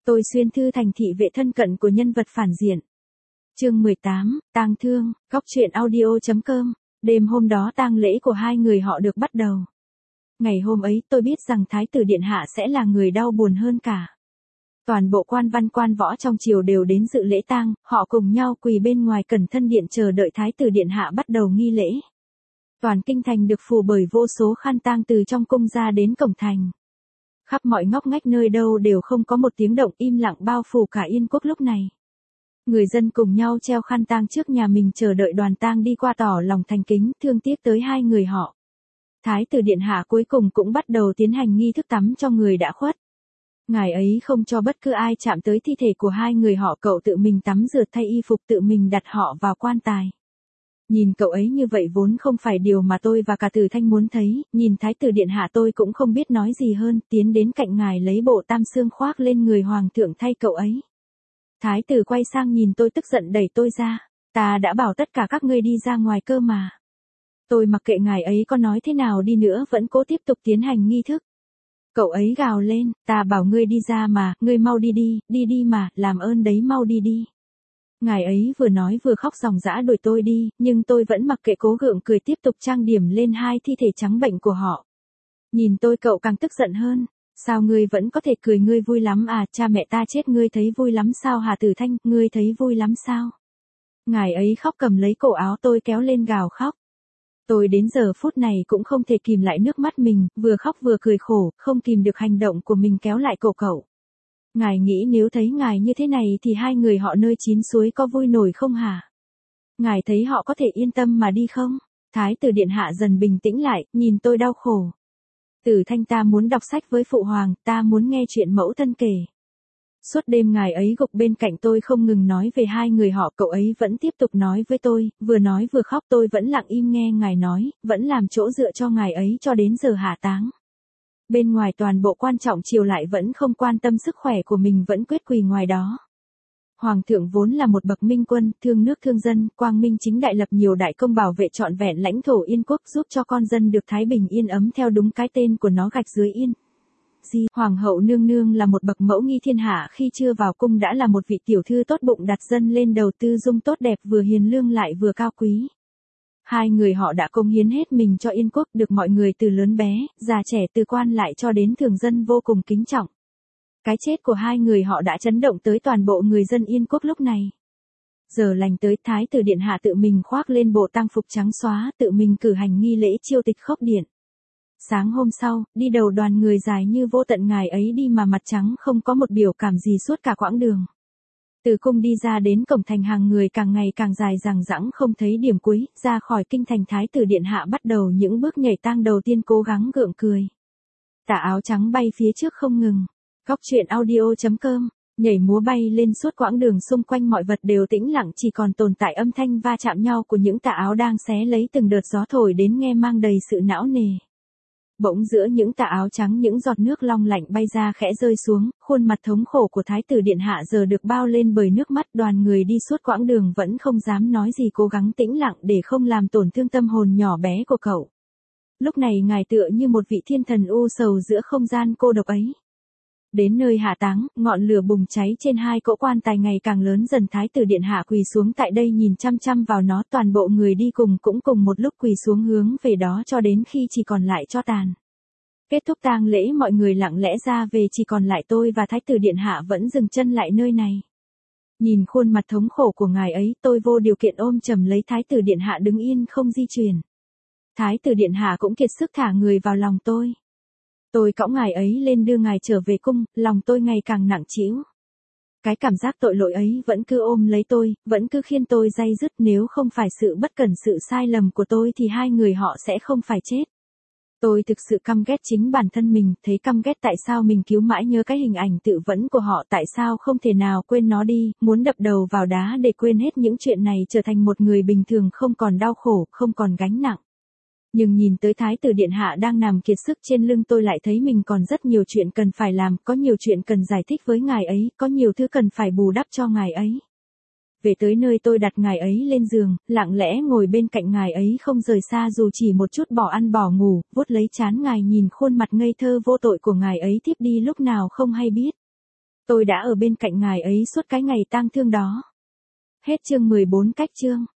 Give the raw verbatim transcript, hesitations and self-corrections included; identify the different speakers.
Speaker 1: Tôi xuyên thư thành thị vệ thân cận của nhân vật phản diện. Chương mười tám, tang thương, góc truyện audio chấm com. Đêm hôm đó tang lễ của hai người họ được bắt đầu. Ngày hôm ấy tôi biết rằng Thái tử Điện Hạ sẽ là người đau buồn hơn cả. Toàn bộ quan văn quan võ trong triều đều đến dự lễ tang, họ cùng nhau quỳ bên ngoài Cẩn Thân Điện chờ đợi Thái tử Điện Hạ bắt đầu nghi lễ. Toàn kinh thành được phủ bởi vô số khăn tang từ trong cung ra đến cổng thành. Khắp mọi ngóc ngách nơi đâu đều không có một tiếng động, im lặng bao phủ cả Yên quốc lúc này. Người dân cùng nhau treo khăn tang trước nhà mình chờ đợi đoàn tang đi qua tỏ lòng thành kính, thương tiếc tới hai người họ. Thái tử Điện Hạ cuối cùng cũng bắt đầu tiến hành nghi thức tắm cho người đã khuất. Ngài ấy không cho bất cứ ai chạm tới thi thể của hai người họ, cậu tự mình tắm rửa thay y phục, tự mình đặt họ vào quan tài. Nhìn cậu ấy như vậy vốn không phải điều mà tôi và cả Từ Thanh muốn thấy, nhìn Thái tử Điện Hạ tôi cũng không biết nói gì hơn, tiến đến cạnh ngài lấy bộ tam xương khoác lên người hoàng thượng thay cậu ấy. Thái tử quay sang nhìn tôi tức giận đẩy tôi ra, ta đã bảo tất cả các ngươi đi ra ngoài cơ mà. Tôi mặc kệ ngài ấy có nói thế nào đi nữa vẫn cố tiếp tục tiến hành nghi thức. Cậu ấy gào lên, ta bảo ngươi đi ra mà, ngươi mau đi đi, đi đi mà, làm ơn đấy mau đi đi. Ngài ấy vừa nói vừa khóc ròng rã đuổi tôi đi, nhưng tôi vẫn mặc kệ cố gượng cười tiếp tục trang điểm lên hai thi thể trắng bệnh của họ. Nhìn tôi cậu càng tức giận hơn, sao ngươi vẫn có thể cười, ngươi vui lắm à, cha mẹ ta chết ngươi thấy vui lắm sao hả Tử Thanh, ngươi thấy vui lắm sao? Ngài ấy khóc cầm lấy cổ áo tôi kéo lên gào khóc. Tôi đến giờ phút này cũng không thể kìm lại nước mắt mình, vừa khóc vừa cười khổ, không kìm được hành động của mình kéo lại cổ cậu. Ngài nghĩ nếu thấy ngài như thế này thì hai người họ nơi chín suối có vui nổi không hả? Ngài thấy họ có thể yên tâm mà đi không? Thái tử Điện Hạ dần bình tĩnh lại, nhìn tôi đau khổ. Tử Thanh, ta muốn đọc sách với phụ hoàng, ta muốn nghe chuyện mẫu thân kể. Suốt đêm ngài ấy gục bên cạnh tôi không ngừng nói về hai người họ, cậu ấy vẫn tiếp tục nói với tôi, vừa nói vừa khóc, tôi vẫn lặng im nghe ngài nói, vẫn làm chỗ dựa cho ngài ấy cho đến giờ hạ táng. Bên ngoài toàn bộ quan trọng triều lại vẫn không quan tâm sức khỏe của mình, vẫn quyết quỳ ngoài đó. Hoàng thượng vốn là một bậc minh quân, thương nước thương dân, quang minh chính đại, lập nhiều đại công bảo vệ trọn vẹn lãnh thổ Yên quốc, giúp cho con dân được thái bình yên ấm theo đúng cái tên của nó, gạch dưới Yên. Di, Hoàng hậu nương nương là một bậc mẫu nghi thiên hạ, khi chưa vào cung đã là một vị tiểu thư tốt bụng đặt dân lên đầu, tư dung tốt đẹp, vừa hiền lương lại vừa cao quý. Hai người họ đã cống hiến hết mình cho Yên quốc, được mọi người từ lớn bé, già trẻ, từ quan lại cho đến thường dân vô cùng kính trọng. Cái chết của hai người họ đã chấn động tới toàn bộ người dân Yên quốc lúc này. Giờ lành tới, Thái tử Điện Hạ tự mình khoác lên bộ tang phục trắng xóa, tự mình cử hành nghi lễ chiêu tịch khốc điện. Sáng hôm sau, đi đầu đoàn người dài như vô tận, ngài ấy đi mà mặt trắng không có một biểu cảm gì suốt cả quãng đường. Từ cung đi ra đến cổng thành, hàng người càng ngày càng dài dằng dẵng không thấy điểm cuối, ra khỏi kinh thành Thái tử Điện Hạ bắt đầu những bước nhảy tang đầu tiên, cố gắng gượng cười. Tà áo trắng bay phía trước không ngừng. Góc truyện audio chấm com, nhảy múa bay lên suốt quãng đường, xung quanh mọi vật đều tĩnh lặng, chỉ còn tồn tại âm thanh va chạm nhau của những tà áo đang xé lấy từng đợt gió thổi đến nghe mang đầy sự não nề. Bỗng giữa những tà áo trắng những giọt nước long lạnh bay ra khẽ rơi xuống, khuôn mặt thống khổ của Thái tử Điện Hạ giờ được bao lên bởi nước mắt, đoàn người đi suốt quãng đường vẫn không dám nói gì, cố gắng tĩnh lặng để không làm tổn thương tâm hồn nhỏ bé của cậu. Lúc này ngài tựa như một vị thiên thần u sầu giữa không gian cô độc ấy. Đến nơi hạ táng, ngọn lửa bùng cháy trên hai cỗ quan tài ngày càng lớn dần, Thái tử Điện Hạ quỳ xuống tại đây nhìn chăm chăm vào nó, toàn bộ người đi cùng cũng cùng một lúc quỳ xuống hướng về đó cho đến khi chỉ còn lại tro tàn. Kết thúc tang lễ, mọi người lặng lẽ ra về, chỉ còn lại tôi và Thái tử Điện Hạ vẫn dừng chân lại nơi này. Nhìn khuôn mặt thống khổ của ngài ấy, tôi vô điều kiện ôm chầm lấy Thái tử Điện Hạ đứng yên không di chuyển. Thái tử Điện Hạ cũng kiệt sức thả người vào lòng tôi. Tôi cõng ngài ấy lên đưa ngài trở về cung, lòng tôi ngày càng nặng trĩu. Cái cảm giác tội lỗi ấy vẫn cứ ôm lấy tôi, vẫn cứ khiến tôi day dứt, nếu không phải sự bất cẩn, sự sai lầm của tôi thì hai người họ sẽ không phải chết. Tôi thực sự căm ghét chính bản thân mình, thấy căm ghét tại sao mình cứu mãi nhớ cái hình ảnh tự vẫn của họ, tại sao không thể nào quên nó đi, muốn đập đầu vào đá để quên hết những chuyện này, trở thành một người bình thường không còn đau khổ, không còn gánh nặng. Nhưng nhìn tới Thái tử Điện Hạ đang nằm kiệt sức trên lưng tôi lại thấy mình còn rất nhiều chuyện cần phải làm, có nhiều chuyện cần giải thích với ngài ấy, có nhiều thứ cần phải bù đắp cho ngài ấy. Về tới nơi tôi đặt ngài ấy lên giường, lặng lẽ ngồi bên cạnh ngài ấy không rời xa dù chỉ một chút, bỏ ăn bỏ ngủ, vuốt lấy trán ngài, nhìn khuôn mặt ngây thơ vô tội của ngài ấy thiếp đi lúc nào không hay biết. Tôi đã ở bên cạnh ngài ấy suốt cái ngày tang thương đó. Hết chương mười bốn cách chương.